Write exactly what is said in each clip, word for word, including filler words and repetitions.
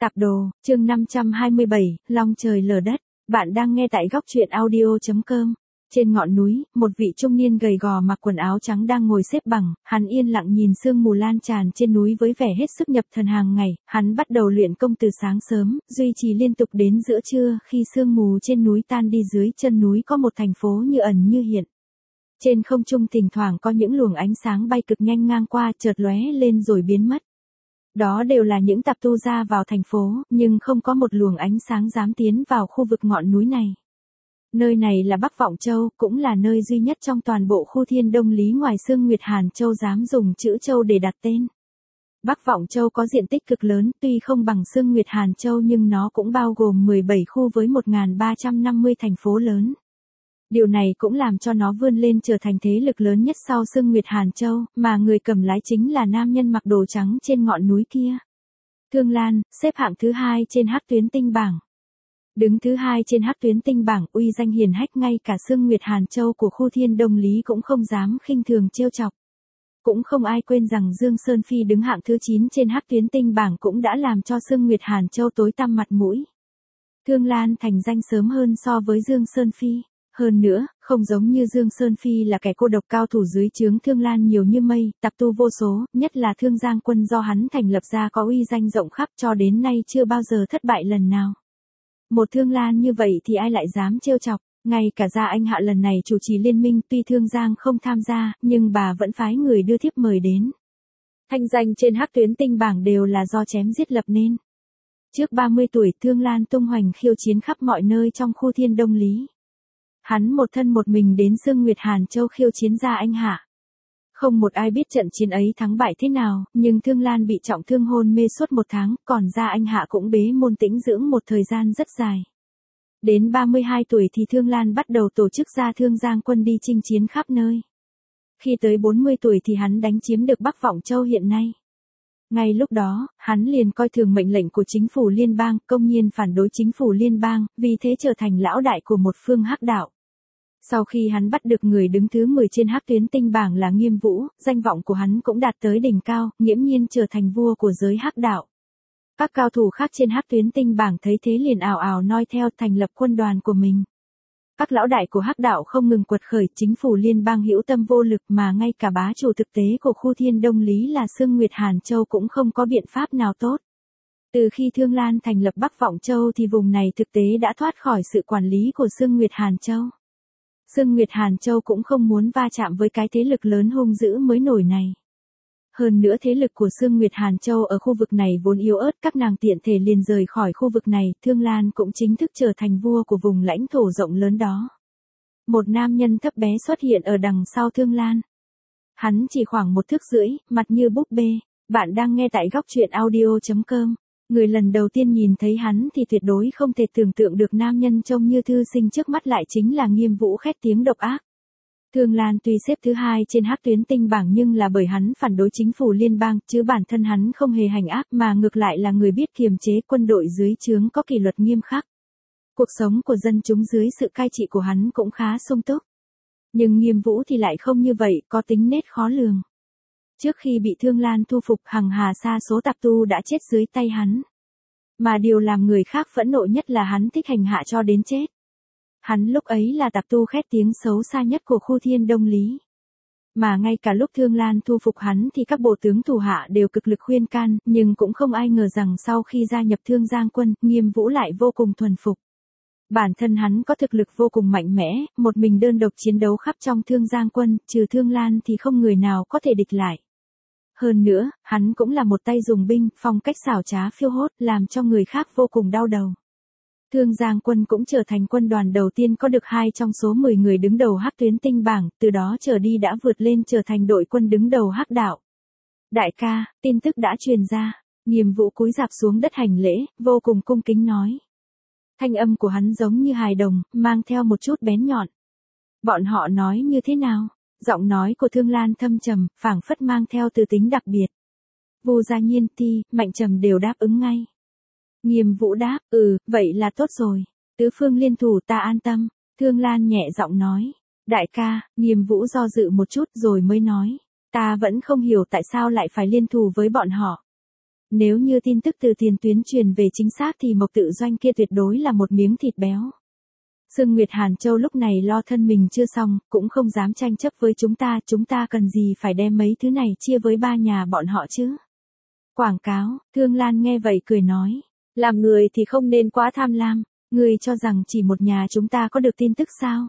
Tạp đồ, chương năm trăm hai mươi bảy, long trời lở đất. Bạn đang nghe tại góc truyện audio chấm com. Trên ngọn núi, một vị trung niên gầy gò mặc quần áo trắng đang ngồi xếp bằng, hắn yên lặng nhìn sương mù lan tràn trên núi với vẻ hết sức nhập thần hàng ngày. Hắn bắt đầu luyện công từ sáng sớm, duy trì liên tục đến giữa trưa, khi sương mù trên núi tan đi, dưới chân núi có một thành phố như ẩn như hiện. Trên không trung thỉnh thoảng có những luồng ánh sáng bay cực nhanh ngang qua, chợt lóe lên rồi biến mất. Đó đều là những tạp tu ra vào thành phố, nhưng không có một luồng ánh sáng dám tiến vào khu vực ngọn núi này. Nơi này là Bắc Vọng Châu, cũng là nơi duy nhất trong toàn bộ khu Thiên Đông Lý ngoài Sương Nguyệt Hàn Châu dám dùng chữ Châu để đặt tên. Bắc Vọng Châu có diện tích cực lớn, tuy không bằng Sương Nguyệt Hàn Châu nhưng nó cũng bao gồm mười bảy khu với một nghìn ba trăm năm mươi thành phố lớn. Điều này cũng làm cho nó vươn lên trở thành thế lực lớn nhất sau Sương Nguyệt Hàn Châu, mà người cầm lái chính là nam nhân mặc đồ trắng trên ngọn núi kia. Thương Lan, xếp hạng thứ hai trên hắc tuyến tinh bảng. Đứng thứ hai trên hắc tuyến tinh bảng, uy danh hiển hách, ngay cả Sương Nguyệt Hàn Châu của khu Thiên Đông Lý cũng không dám khinh thường trêu chọc. Cũng không ai quên rằng Dương Sơn Phi đứng hạng thứ chín trên hắc tuyến tinh bảng cũng đã làm cho Sương Nguyệt Hàn Châu tối tăm mặt mũi. Thương Lan thành danh sớm hơn so với Dương Sơn Phi. Hơn nữa, không giống như Dương Sơn Phi là kẻ cô độc, cao thủ dưới trướng Thương Lan nhiều như mây, tạp tu vô số, nhất là Thương Giang Quân do hắn thành lập ra có uy danh rộng khắp, cho đến nay chưa bao giờ thất bại lần nào. Một Thương Lan như vậy thì ai lại dám trêu chọc, ngay cả Gia Anh Hạ lần này chủ trì liên minh, tuy Thương Giang không tham gia, nhưng bà vẫn phái người đưa thiếp mời đến. Thanh danh trên hắc tuyến tinh bảng đều là do chém giết lập nên. Trước ba mươi tuổi, Thương Lan tung hoành khiêu chiến khắp mọi nơi trong khu Thiên Đông Lý. Hắn một thân một mình đến Sương Nguyệt Hàn Châu khiêu chiến Gia Anh Hạ. Không một ai biết trận chiến ấy thắng bại thế nào, nhưng Thương Lan bị trọng thương hôn mê suốt một tháng, còn Gia Anh Hạ cũng bế môn tĩnh dưỡng một thời gian rất dài. Đến ba mươi hai tuổi thì Thương Lan bắt đầu tổ chức ra Thương Giang Quân đi chinh chiến khắp nơi. Khi tới bốn mươi tuổi thì hắn đánh chiếm được Bắc Vọng Châu hiện nay. Ngay lúc đó, hắn liền coi thường mệnh lệnh của chính phủ liên bang, công nhiên phản đối chính phủ liên bang, vì thế trở thành lão đại của một phương hắc đạo. Sau khi hắn bắt được người đứng thứ mười trên hắc tuyến tinh bảng là Nghiêm Vũ, danh vọng của hắn cũng đạt tới đỉnh cao, nghiễm nhiên trở thành vua của giới hắc đạo. Các cao thủ khác trên hắc tuyến tinh bảng thấy thế liền ào ào noi theo, thành lập quân đoàn của mình. Các lão đại của hắc đạo không ngừng quật khởi, chính phủ liên bang hữu tâm vô lực, mà ngay cả bá chủ thực tế của khu Thiên Đông Lý là Sương Nguyệt Hàn Châu cũng không có biện pháp nào tốt. Từ khi Thương Lan thành lập Bắc Vọng Châu thì vùng này thực tế đã thoát khỏi sự quản lý của Sương Nguyệt Hàn Châu. Sương Nguyệt Hàn Châu cũng không muốn va chạm với cái thế lực lớn hung dữ mới nổi này. Hơn nữa thế lực của Sương Nguyệt Hàn Châu ở khu vực này vốn yếu ớt, các nàng tiện thể liền rời khỏi khu vực này, Thương Lan cũng chính thức trở thành vua của vùng lãnh thổ rộng lớn đó. Một nam nhân thấp bé xuất hiện ở đằng sau Thương Lan. Hắn chỉ khoảng một thước rưỡi, mặt như búp bê. Bạn đang nghe tại góc truyện audio chấm com. Người lần đầu tiên nhìn thấy hắn thì tuyệt đối không thể tưởng tượng được nam nhân trông như thư sinh trước mắt lại chính là Nghiêm Vũ, khét tiếng độc ác. Thương Lan tuy xếp thứ hai trên hắc tuyến tinh bảng nhưng là bởi hắn phản đối chính phủ liên bang, chứ bản thân hắn không hề hành ác, mà ngược lại là người biết kiềm chế quân đội dưới trướng có kỷ luật nghiêm khắc. Cuộc sống của dân chúng dưới sự cai trị của hắn cũng khá sung túc. Nhưng Nghiêm Vũ thì lại không như vậy, có tính nết khó lường. Trước khi bị Thương Lan thu phục, hằng hà sa số tạp tu đã chết dưới tay hắn. Mà điều làm người khác phẫn nộ nhất là hắn thích hành hạ cho đến chết. Hắn lúc ấy là tạp tu khét tiếng xấu xa nhất của khu Thiên Đông Lý. Mà ngay cả lúc Thương Lan thu phục hắn thì các bộ tướng thủ hạ đều cực lực khuyên can, nhưng cũng không ai ngờ rằng sau khi gia nhập Thương Giang Quân, Nghiêm Vũ lại vô cùng thuần phục. Bản thân hắn có thực lực vô cùng mạnh mẽ, một mình đơn độc chiến đấu khắp trong Thương Giang Quân, trừ Thương Lan thì không người nào có thể địch lại. Hơn nữa, hắn cũng là một tay dùng binh, phong cách xảo trá phiêu hốt, làm cho người khác vô cùng đau đầu. Thương Giang Quân cũng trở thành quân đoàn đầu tiên có được hai trong số mười người đứng đầu hắc tuyến tinh bảng, từ đó trở đi đã vượt lên trở thành đội quân đứng đầu hắc đạo. Đại ca, tin tức đã truyền ra. Nghiêm Vũ cúi rạp xuống đất hành lễ, vô cùng cung kính nói. Thanh âm của hắn giống như hài đồng, mang theo một chút bén nhọn. Bọn họ nói như thế nào? Giọng nói của Thương Lan thâm trầm, phảng phất mang theo từ tính đặc biệt. Vu Gia Nhiên, Ti, Mạnh Trầm đều đáp ứng ngay. Nghiêm Vũ đáp, ừ, vậy là tốt rồi. Tứ phương liên thủ, ta an tâm. Thương Lan nhẹ giọng nói. Đại ca, Nghiêm Vũ do dự một chút rồi mới nói. Ta vẫn không hiểu tại sao lại phải liên thủ với bọn họ. Nếu như tin tức từ tiền tuyến truyền về chính xác thì Mộc Tự Doanh kia tuyệt đối là một miếng thịt béo. Sương Nguyệt Hàn Châu lúc này lo thân mình chưa xong, cũng không dám tranh chấp với chúng ta, chúng ta cần gì phải đem mấy thứ này chia với ba nhà bọn họ chứ. Quảng cáo, Thương Lan nghe vậy cười nói, làm người thì không nên quá tham lam, người cho rằng chỉ một nhà chúng ta có được tin tức sao?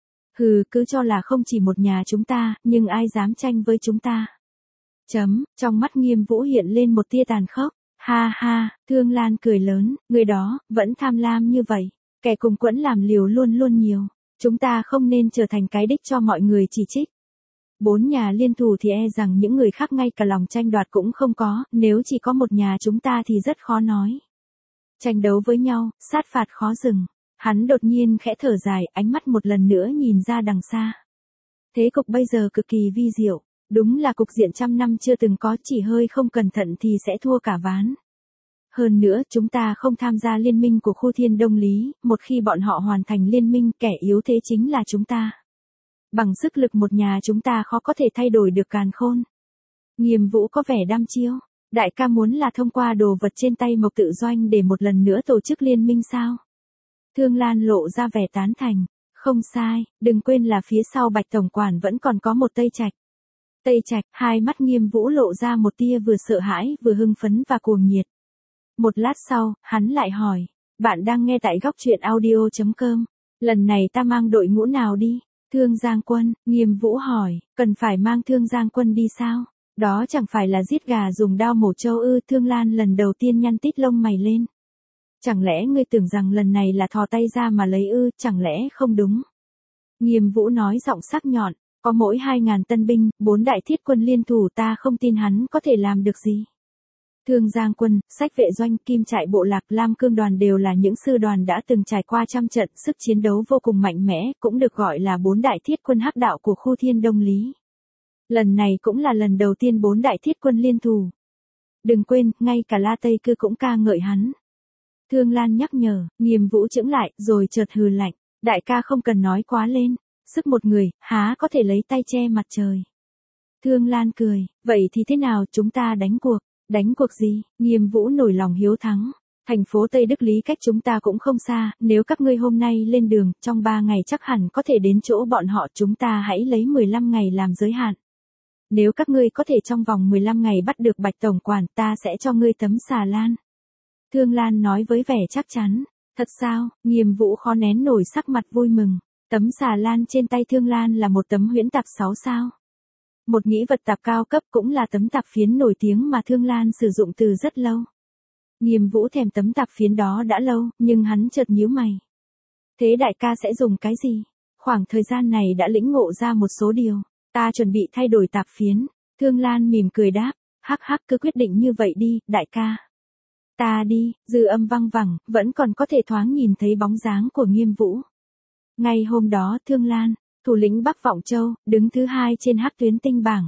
Hừ, cứ cho là không chỉ một nhà chúng ta, nhưng ai dám tranh với chúng ta. Chấm, trong mắt Nghiêm Vũ hiện lên một tia tàn khốc, ha ha, Thương Lan cười lớn, người đó, vẫn tham lam như vậy, kẻ cùng quẫn làm liều luôn luôn nhiều, chúng ta không nên trở thành cái đích cho mọi người chỉ trích. Bốn nhà liên thủ thì e rằng những người khác ngay cả lòng tranh đoạt cũng không có, nếu chỉ có một nhà chúng ta thì rất khó nói. Tranh đấu với nhau, sát phạt khó dừng. Hắn đột nhiên khẽ thở dài, ánh mắt một lần nữa nhìn ra đằng xa. Thế cục bây giờ cực kỳ vi diệu, đúng là cục diện trăm năm chưa từng có, chỉ hơi không cẩn thận thì sẽ thua cả ván. Hơn nữa, chúng ta không tham gia liên minh của khu Thiên Đông Lý, một khi bọn họ hoàn thành liên minh, kẻ yếu thế chính là chúng ta. Bằng sức lực một nhà chúng ta khó có thể thay đổi được càn khôn. Nghiêm Vũ có vẻ đăm chiêu, đại ca muốn là thông qua đồ vật trên tay Mộc Tự Doanh để một lần nữa tổ chức liên minh sao? Thương Lan lộ ra vẻ tán thành, không sai, đừng quên là phía sau Bạch Tổng Quản vẫn còn có một Tây Trạch. Tây Trạch, hai mắt Nghiêm Vũ lộ ra một tia vừa sợ hãi vừa hưng phấn và cuồng nhiệt. Một lát sau, hắn lại hỏi, bạn đang nghe tại góc truyện audio chấm com, lần này ta mang đội ngũ nào đi? Thương Giang Quân, Nghiêm Vũ hỏi, cần phải mang Thương Giang Quân đi sao? Đó chẳng phải là giết gà dùng đao mổ trâu ư? Thương Lan lần đầu tiên nhăn tít lông mày lên. Chẳng lẽ ngươi tưởng rằng lần này là thò tay ra mà lấy ư? Chẳng lẽ không đúng? Nghiêm Vũ nói giọng sắc nhọn, có mỗi hai ngàn tân binh, bốn đại thiết quân liên thủ, ta không tin hắn có thể làm được gì. Thương Giang Quân, Sách Vệ Doanh, Kim Trại Bộ Lạc, Lam Cương Đoàn đều là những sư đoàn đã từng trải qua trăm trận, sức chiến đấu vô cùng mạnh mẽ, cũng được gọi là bốn đại thiết quân hắc đạo của khu Thiên Đông Lý. Lần này cũng là lần đầu tiên bốn đại thiết quân liên thủ. Đừng quên, ngay cả La Tây Cư cũng ca ngợi hắn. Thương Lan nhắc nhở, Nghiêm Vũ chững lại, rồi chợt hừ lạnh, đại ca không cần nói quá lên, sức một người, há có thể lấy tay che mặt trời. Thương Lan cười, vậy thì thế nào, chúng ta đánh cuộc? Đánh cuộc gì? Nghiêm Vũ nổi lòng hiếu thắng. Thành phố Tây Đức Lý cách chúng ta cũng không xa, nếu các ngươi hôm nay lên đường, trong ba ngày chắc hẳn có thể đến chỗ bọn họ, chúng ta hãy lấy mười lăm ngày làm giới hạn. Nếu các ngươi có thể trong vòng mười lăm ngày bắt được Bạch Tổng Quản, ta sẽ cho ngươi tấm xà lan. Thương Lan nói với vẻ chắc chắn. Thật sao? Nghiêm Vũ khó nén nổi sắc mặt vui mừng. Tấm xà lan trên tay Thương Lan là một tấm huyễn tạp sáu sao. Một nghĩ vật tạp cao cấp, cũng là tấm tạp phiến nổi tiếng mà Thương Lan sử dụng từ rất lâu. Nghiêm Vũ thèm tấm tạp phiến đó đã lâu, nhưng hắn chợt nhíu mày. Thế đại ca sẽ dùng cái gì? Khoảng thời gian này đã lĩnh ngộ ra một số điều. Ta chuẩn bị thay đổi tạp phiến. Thương Lan mỉm cười đáp, hắc hắc, cứ quyết định như vậy đi, đại ca. Ta đi, dư âm văng vẳng, vẫn còn có thể thoáng nhìn thấy bóng dáng của Nghiêm Vũ. Ngày hôm đó, Thương Lan, thủ lĩnh Bắc Vọng Châu, đứng thứ hai trên hắc tuyến tinh bảng.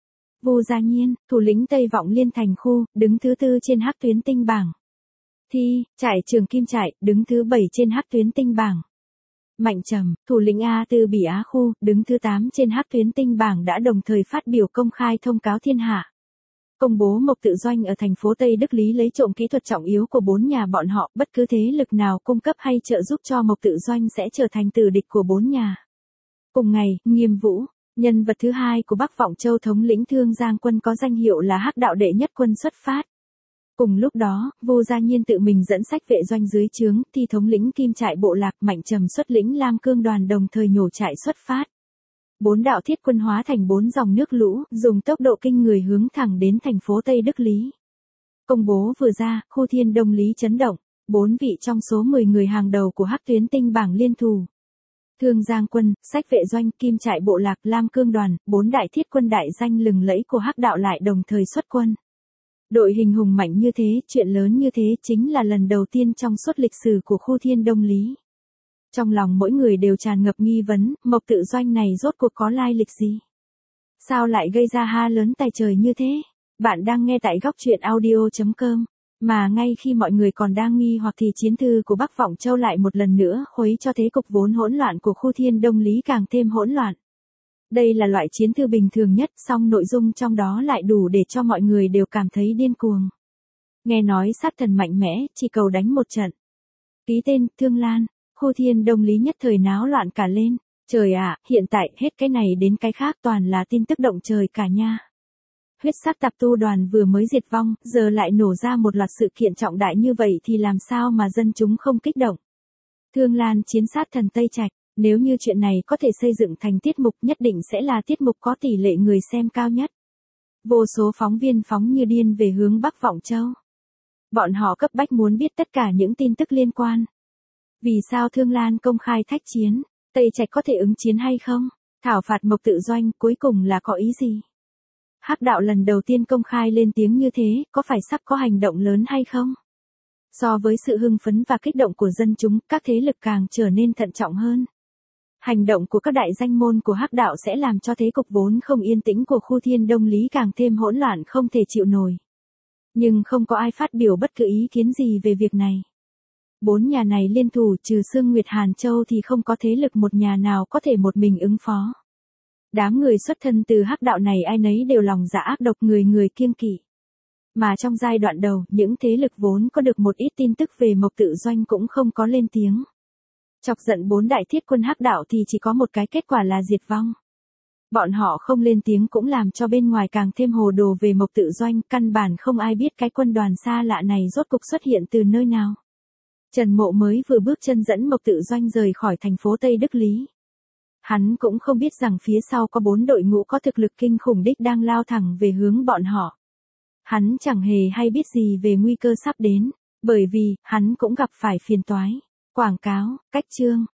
Vu Gia Nhiên, thủ lĩnh Tây Vọng Liên Thành khu, đứng thứ tư trên hắc tuyến tinh bảng. Thi, Trại Trường Kim Trại, đứng thứ bảy trên hắc tuyến tinh bảng. Mạnh Trầm, thủ lĩnh A Tư Bỉ Á khu, đứng thứ tám trên hắc tuyến tinh bảng đã đồng thời phát biểu công khai thông cáo thiên hạ. Công bố Mộc Tự Doanh ở thành phố Tây Đức Lý lấy trộm kỹ thuật trọng yếu của bốn nhà bọn họ, bất cứ thế lực nào cung cấp hay trợ giúp cho Mộc Tự Doanh sẽ trở thành tử địch của bốn nhà. Cùng ngày, Nghiêm Vũ, nhân vật thứ hai của Bắc Vọng Châu thống lĩnh Thương Giang Quân có danh hiệu là hắc đạo đệ nhất quân xuất phát. Cùng lúc đó, Vu Gia Nhiên tự mình dẫn Sách Vệ Doanh dưới trướng, thì thống lĩnh Kim Trại Bộ Lạc, Mạnh Trầm xuất lĩnh Lam Cương Đoàn đồng thời nhổ trại xuất phát. Bốn đạo thiết quân hóa thành bốn dòng nước lũ, dùng tốc độ kinh người hướng thẳng đến thành phố Tây Đức Lý. Công bố vừa ra, khu Thiên Đông Lý chấn động, bốn vị trong số mười người hàng đầu của hắc tuyến tinh bảng liên thủ. Thương Giang Quân, Sách Vệ Doanh, Kim Trại Bộ Lạc, Lam Cương Đoàn, bốn đại thiết quân đại danh lừng lẫy của hắc đạo lại đồng thời xuất quân. Đội hình hùng mạnh như thế, chuyện lớn như thế, chính là lần đầu tiên trong suốt lịch sử của khu Thiên Đông Lý. Trong lòng mỗi người đều tràn ngập nghi vấn, Mộc Tự Doanh này rốt cuộc có lai lịch gì? Sao lại gây ra ha lớn tài trời như thế? Bạn đang nghe tại góc truyện audio chấm com. Mà ngay khi mọi người còn đang nghi hoặc thì chiến thư của Bắc Vọng Châu lại một lần nữa khuấy cho thế cục vốn hỗn loạn của khu Thiên Đông Lý càng thêm hỗn loạn. Đây là loại chiến thư bình thường nhất, song nội dung trong đó lại đủ để cho mọi người đều cảm thấy điên cuồng. Nghe nói sát thần mạnh mẽ, chỉ cầu đánh một trận. Ký tên, Thương Lan, khu thiên đông lý nhất thời náo loạn cả lên. Trời ạ, hiện tại hết cái này đến cái khác toàn là tin tức động trời cả nha. Huyết sắc tạp tu đoàn vừa mới diệt vong, giờ lại nổ ra một loạt sự kiện trọng đại như vậy thì làm sao mà dân chúng không kích động. Thương Lan chiến sát thần Tây Trạch, nếu như chuyện này có thể xây dựng thành tiết mục nhất định sẽ là tiết mục có tỷ lệ người xem cao nhất. Vô số phóng viên phóng như điên về hướng Bắc Vọng Châu. Bọn họ cấp bách muốn biết tất cả những tin tức liên quan. Vì sao Thương Lan công khai thách chiến, Tây Trạch có thể ứng chiến hay không? Thảo phạt Mộc Tự Doanh cuối cùng là có ý gì? Hắc đạo lần đầu tiên công khai lên tiếng như thế, có phải sắp có hành động lớn hay không? So với sự hưng phấn và kích động của dân chúng, các thế lực càng trở nên thận trọng hơn. Hành động của các đại danh môn của Hắc đạo sẽ làm cho thế cục vốn không yên tĩnh của khu thiên đông lý càng thêm hỗn loạn không thể chịu nổi. Nhưng không có ai phát biểu bất cứ ý kiến gì về việc này. Bốn nhà này liên thủ trừ Sương Nguyệt Hàn Châu thì không có thế lực một nhà nào có thể một mình ứng phó. Đám người xuất thân từ Hắc đạo này ai nấy đều lòng dạ ác độc, người người kiêng kỵ. Mà trong giai đoạn đầu, những thế lực vốn có được một ít tin tức về Mộc Tự Doanh cũng không có lên tiếng. Chọc giận bốn đại thiết quân Hắc đạo thì chỉ có một cái kết quả là diệt vong. Bọn họ không lên tiếng cũng làm cho bên ngoài càng thêm hồ đồ về Mộc Tự Doanh, căn bản không ai biết cái quân đoàn xa lạ này rốt cục xuất hiện từ nơi nào. Trần Mộ mới vừa bước chân dẫn Mộc Tự Doanh rời khỏi thành phố Tây Đức Lý. Hắn cũng không biết rằng phía sau có bốn đội ngũ có thực lực kinh khủng đích đang lao thẳng về hướng bọn họ. Hắn chẳng hề hay biết gì về nguy cơ sắp đến, bởi vì, hắn cũng gặp phải phiền toái. Quảng cáo, cách chương,